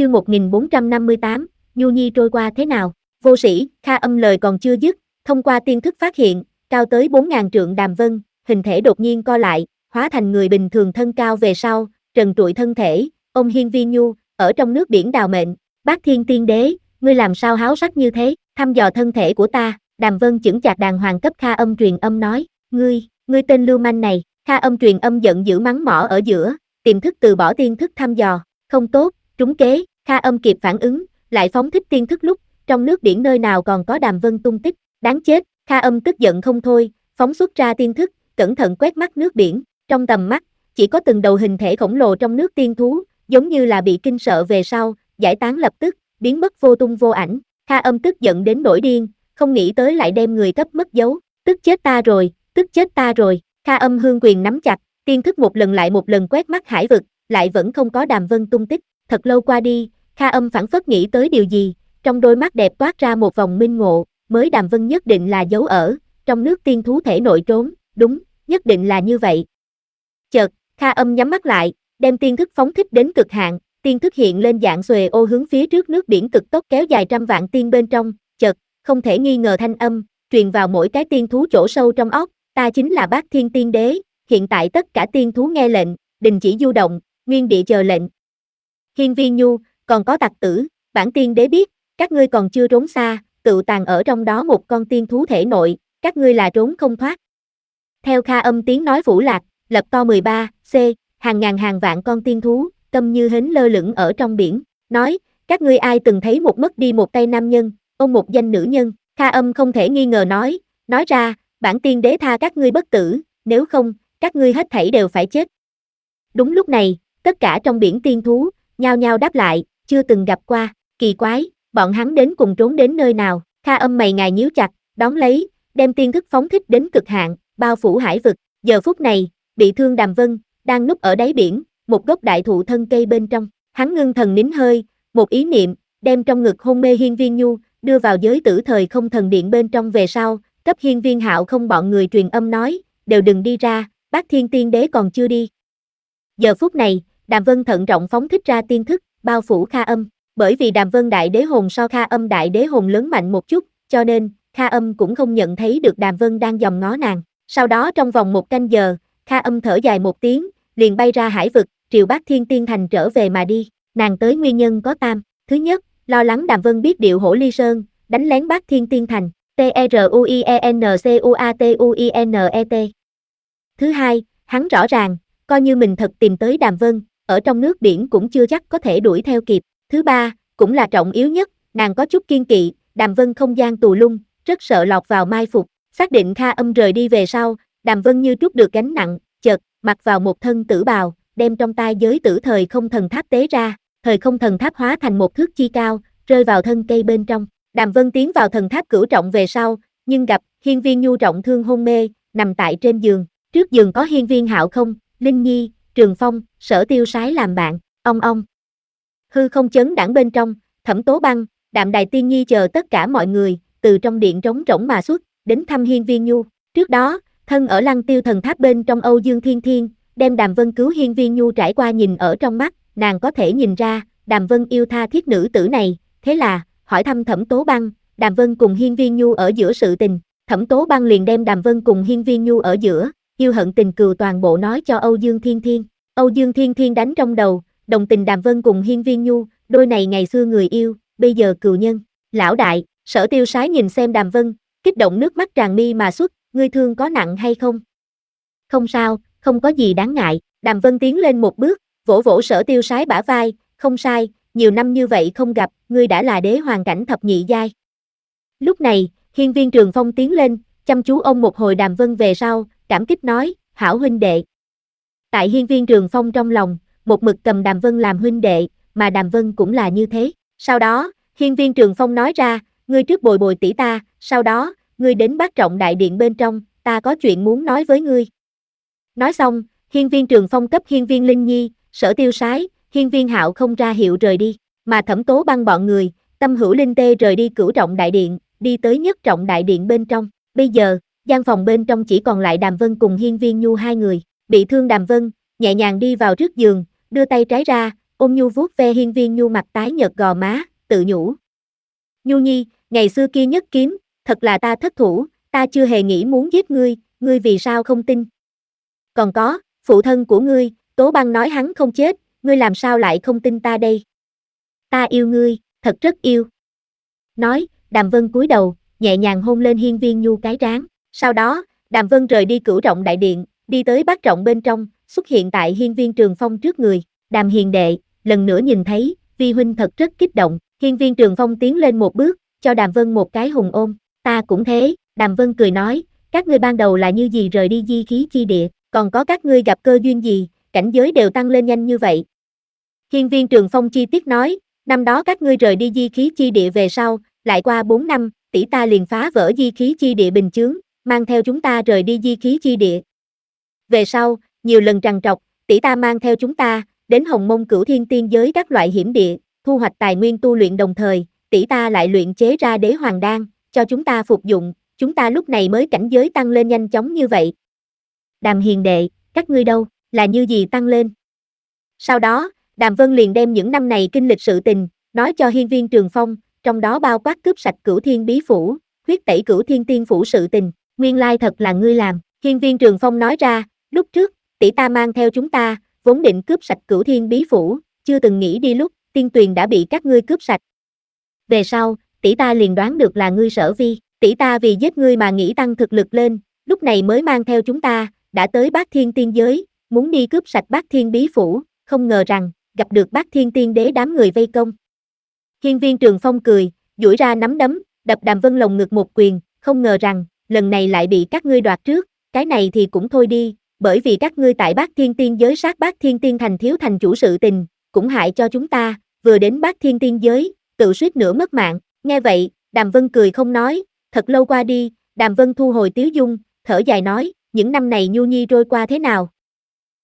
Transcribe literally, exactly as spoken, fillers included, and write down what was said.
chương một nghìn bốn trăm năm mươi tám, Nhu Nhi trôi qua thế nào? Vô sĩ, Kha Âm lời còn chưa dứt, thông qua tiên thức phát hiện, cao tới bốn ngàn trượng Đàm Vân, hình thể đột nhiên co lại, hóa thành người bình thường thân cao về sau, trần trụi thân thể, ôm Hiên Viên Nhu, ở trong nước biển đào mệnh. Bát Thiên Tiên Đế, ngươi làm sao háo sắc như thế, thăm dò thân thể của ta? Đàm Vân chững chạc đàng hoàng cấp Kha Âm truyền âm nói, ngươi, ngươi tên lưu manh này. Kha Âm truyền âm giận dữ mắng mỏ ở giữa, tiềm thức từ bỏ tiên thức thăm dò, không tốt, trúng kế. Kha Âm kịp phản ứng, lại phóng thích tiên thức lúc, trong nước biển nơi nào còn có Đàm Vân tung tích, đáng chết. Kha Âm tức giận không thôi, phóng xuất ra tiên thức, cẩn thận quét mắt nước biển, trong tầm mắt, chỉ có từng đầu hình thể khổng lồ trong nước tiên thú, giống như là bị kinh sợ về sau, giải tán lập tức, biến mất vô tung vô ảnh. Kha Âm tức giận đến nổi điên, không nghĩ tới lại đem người cấp mất dấu, tức chết ta rồi, tức chết ta rồi. Kha Âm hương quyền nắm chặt, tiên thức một lần lại một lần quét mắt hải vực, lại vẫn không có Đàm Vân tung tích. Thật lâu qua đi, Kha Âm phảng phất nghĩ tới điều gì, trong đôi mắt đẹp toát ra một vòng minh ngộ, mới Đàm Vân nhất định là giấu ở trong nước tiên thú thể nội trốn, đúng, nhất định là như vậy. Chợt, Kha Âm nhắm mắt lại, đem tiên thức phóng thích đến cực hạn, tiên thức hiện lên dạng xuề ô hướng phía trước nước biển cực tốc kéo dài trăm vạn tiên bên trong, chợt, không thể nghi ngờ thanh âm truyền vào mỗi cái tiên thú chỗ sâu trong óc, ta chính là Bát Thiên Tiên Đế, hiện tại tất cả tiên thú nghe lệnh, đình chỉ du động, nguyên địa chờ lệnh. Hiên Viên Nhu, còn có tặc tử, bản tiên đế biết, các ngươi còn chưa trốn xa, tự tàng ở trong đó một con tiên thú thể nội, các ngươi là trốn không thoát. Theo Kha Âm tiếng nói vũ lạc, lập to mười ba C, hàng ngàn hàng vạn con tiên thú, câm như hến lơ lửng ở trong biển, nói, các ngươi ai từng thấy một mất đi một tay nam nhân, ôm một danh nữ nhân? Kha Âm không thể nghi ngờ nói, nói ra, bản tiên đế tha các ngươi bất tử, nếu không, các ngươi hết thảy đều phải chết. Đúng lúc này, tất cả trong biển tiên thú, nhao nhao đáp lại, chưa từng gặp qua, kỳ quái, bọn hắn đến cùng trốn đến nơi nào? Kha Âm mày ngài nhíu chặt, đón lấy, đem tiên thức phóng thích đến cực hạn, bao phủ hải vực. Giờ phút này, bị thương Đàm Vân, đang núp ở đáy biển, một gốc đại thụ thân cây bên trong, hắn ngưng thần nín hơi, một ý niệm, đem trong ngực hôn mê Hiên Viên Nhu, đưa vào giới tử thời không thần điện bên trong về sau, cấp Hiên Viên Hạo không bọn người truyền âm nói, đều đừng đi ra, Bát Thiên Tiên Đế còn chưa đi. Giờ phút này, Đàm Vân thận trọng phóng thích ra tiên thức, bao phủ Kha Âm, bởi vì Đàm Vân đại đế hồn so Kha Âm đại đế hồn lớn mạnh một chút, cho nên, Kha Âm cũng không nhận thấy được Đàm Vân đang dòm ngó nàng. Sau đó trong vòng một canh giờ, Kha Âm thở dài một tiếng, liền bay ra hải vực, triều Bát Thiên Tiên Thành trở về mà đi. Nàng tới nguyên nhân có tam, thứ nhất, lo lắng Đàm Vân biết điệu Hổ Ly Sơn, đánh lén Bát Thiên Tiên Thành, T R U I E N C U A T U I N E T. Thứ hai, hắn rõ ràng, coi như mình thật tìm tới Đàm Vân, ở trong nước biển cũng chưa chắc có thể đuổi theo kịp. Thứ ba, cũng là trọng yếu nhất, nàng có chút kiên kỵ, Đàm Vân không gian tù lung, rất sợ lọt vào mai phục. Xác định Kha Âm rời đi về sau, Đàm Vân như trút được gánh nặng, chợt, mặc vào một thân tử bào, đem trong tay giới tử thời không thần tháp tế ra, thời không thần tháp hóa thành một thước chi cao, rơi vào thân cây bên trong. Đàm Vân tiến vào thần tháp cửu trọng về sau, nhưng gặp Hiên Viên Nhu trọng thương hôn mê, nằm tại trên giường, trước giường có Hiên Viên Hạo không, Linh Nhi, Trường Phong, Sở Tiêu Sái làm bạn, ong ong. Hư không chấn đãng bên trong, Thẩm Tố Băng, Đạm Đài Tiên Nhi chờ tất cả mọi người, từ trong điện trống rỗng mà xuất, đến thăm Hiên Viên Nhu. Trước đó, thân ở Lăng Tiêu thần tháp bên trong Âu Dương Thiên Thiên, đem Đàm Vân cứu Hiên Viên Nhu trải qua nhìn ở trong mắt, nàng có thể nhìn ra, Đàm Vân yêu tha thiết nữ tử này, thế là, hỏi thăm Thẩm Tố Băng, Đàm Vân cùng Hiên Viên Nhu ở giữa sự tình, Thẩm Tố Băng liền đem Đàm Vân cùng Hiên Viên Nhu ở giữa, yêu hận tình cừu toàn bộ nói cho Âu Dương Thiên Thiên. Âu Dương Thiên Thiên đánh trong đầu, đồng tình Đàm Vân cùng Hiên Viên Nhu, đôi này ngày xưa người yêu, bây giờ cừu nhân. Lão đại, Sở Tiêu Sái nhìn xem Đàm Vân, kích động nước mắt tràn mi mà xuất, ngươi thương có nặng hay không? Không sao, không có gì đáng ngại. Đàm Vân tiến lên một bước, vỗ vỗ Sở Tiêu Sái bả vai, không sai, nhiều năm như vậy không gặp, ngươi đã là đế hoàng cảnh thập nhị giai. Lúc này, Hiên Viên Trường Phong tiến lên, chăm chú ôm một hồi Đàm Vân về sau, cảm kích nói, hảo huynh đệ. Tại Hiên Viên Trường Phong trong lòng, một mực cầm Đàm Vân làm huynh đệ, mà Đàm Vân cũng là như thế. Sau đó, Hiên Viên Trường Phong nói ra, ngươi trước bồi bồi tỷ ta, sau đó, ngươi đến Bát Trọng đại điện bên trong, ta có chuyện muốn nói với ngươi. Nói xong, Hiên Viên Trường Phong cấp Hiên Viên Linh Nhi, Sở Tiêu Sái, Hiên Viên Hạo không ra hiệu rời đi, mà Thẩm Tố Băng bọn người, Tâm Hữu Linh Tê rời đi Cửu Trọng đại điện, đi tới Nhất Trọng đại điện bên trong. Bây giờ, gian phòng bên trong chỉ còn lại Đàm Vân cùng Hiên Viên Nhu hai người. Bị thương Đàm Vân, nhẹ nhàng đi vào trước giường, đưa tay trái ra, ôn nhu vuốt ve hiên viên nhu mặt tái nhợt gò má, tự nhủ. Nhu nhi, ngày xưa kia nhất kiếm, thật là ta thất thủ, ta chưa hề nghĩ muốn giết ngươi, ngươi vì sao không tin? Còn có, phụ thân của ngươi, Tố Băng nói hắn không chết, ngươi làm sao lại không tin ta đây? Ta yêu ngươi, thật rất yêu. Nói, Đàm Vân cúi đầu, nhẹ nhàng hôn lên hiên viên nhu cái trán. Sau đó, Đàm Vân rời đi Cửu Trọng đại điện, đi tới Bát Trọng bên trong, xuất hiện tại hiên viên Trường Phong trước người. Đàm hiền đệ, lần nữa nhìn thấy, vi huynh thật rất kích động. Hiên viên Trường Phong tiến lên một bước, cho Đàm Vân một cái hùng ôm. Ta cũng thế, Đàm Vân cười nói, các ngươi ban đầu là như gì rời đi di khí chi địa, còn có các ngươi gặp cơ duyên gì, cảnh giới đều tăng lên nhanh như vậy. Hiên viên Trường Phong chi tiết nói, năm đó các ngươi rời đi di khí chi địa về sau, lại qua bốn năm, tỷ ta liền phá vỡ di khí chi địa bình chướng, mang theo chúng ta rời đi di khí chi địa. Về sau, nhiều lần trằn trọc, tỷ ta mang theo chúng ta, đến Hồng Mông Cửu Thiên Tiên giới các loại hiểm địa, thu hoạch tài nguyên tu luyện đồng thời, tỷ ta lại luyện chế ra đế hoàng đan, cho chúng ta phục dụng, chúng ta lúc này mới cảnh giới tăng lên nhanh chóng như vậy. Đàm hiền đệ, các ngươi đâu, là như gì tăng lên? Sau đó, Đàm Vân liền đem những năm này kinh lịch sự tình, nói cho hiên viên Trường Phong, trong đó bao quát cướp sạch Cửu Thiên Bí Phủ, huyết tẩy Cửu Thiên Tiên Phủ sự tình, nguyên lai thật là ngươi làm. Hiên viên Trường Phong nói ra, lúc trước, tỷ ta mang theo chúng ta, vốn định cướp sạch Cửu Thiên Bí Phủ, chưa từng nghĩ đi lúc, tiên tuyền đã bị các ngươi cướp sạch. Về sau, tỷ ta liền đoán được là ngươi Sở Vi, tỷ ta vì giết ngươi mà nghĩ tăng thực lực lên, lúc này mới mang theo chúng ta, đã tới Bát Thiên Tiên giới, muốn đi cướp sạch Bát Thiên Bí Phủ, không ngờ rằng, gặp được Bát Thiên Tiên đế đám người vây công. Hiên viên Trường Phong cười, duỗi ra nắm đấm, đập Đàm Vân lồng ngực một quyền, không ngờ rằng, lần này lại bị các ngươi đoạt trước, cái này thì cũng thôi đi, bởi vì các ngươi tại Bát Thiên Tiên giới sát Bát Thiên Tiên thành thiếu thành chủ sự tình, cũng hại cho chúng ta, vừa đến Bát Thiên Tiên giới, tự suýt nữa mất mạng. Nghe vậy, Đàm Vân cười không nói, thật lâu qua đi, Đàm Vân thu hồi tiếu dung, thở dài nói, những năm này Nhu Nhi trôi qua thế nào,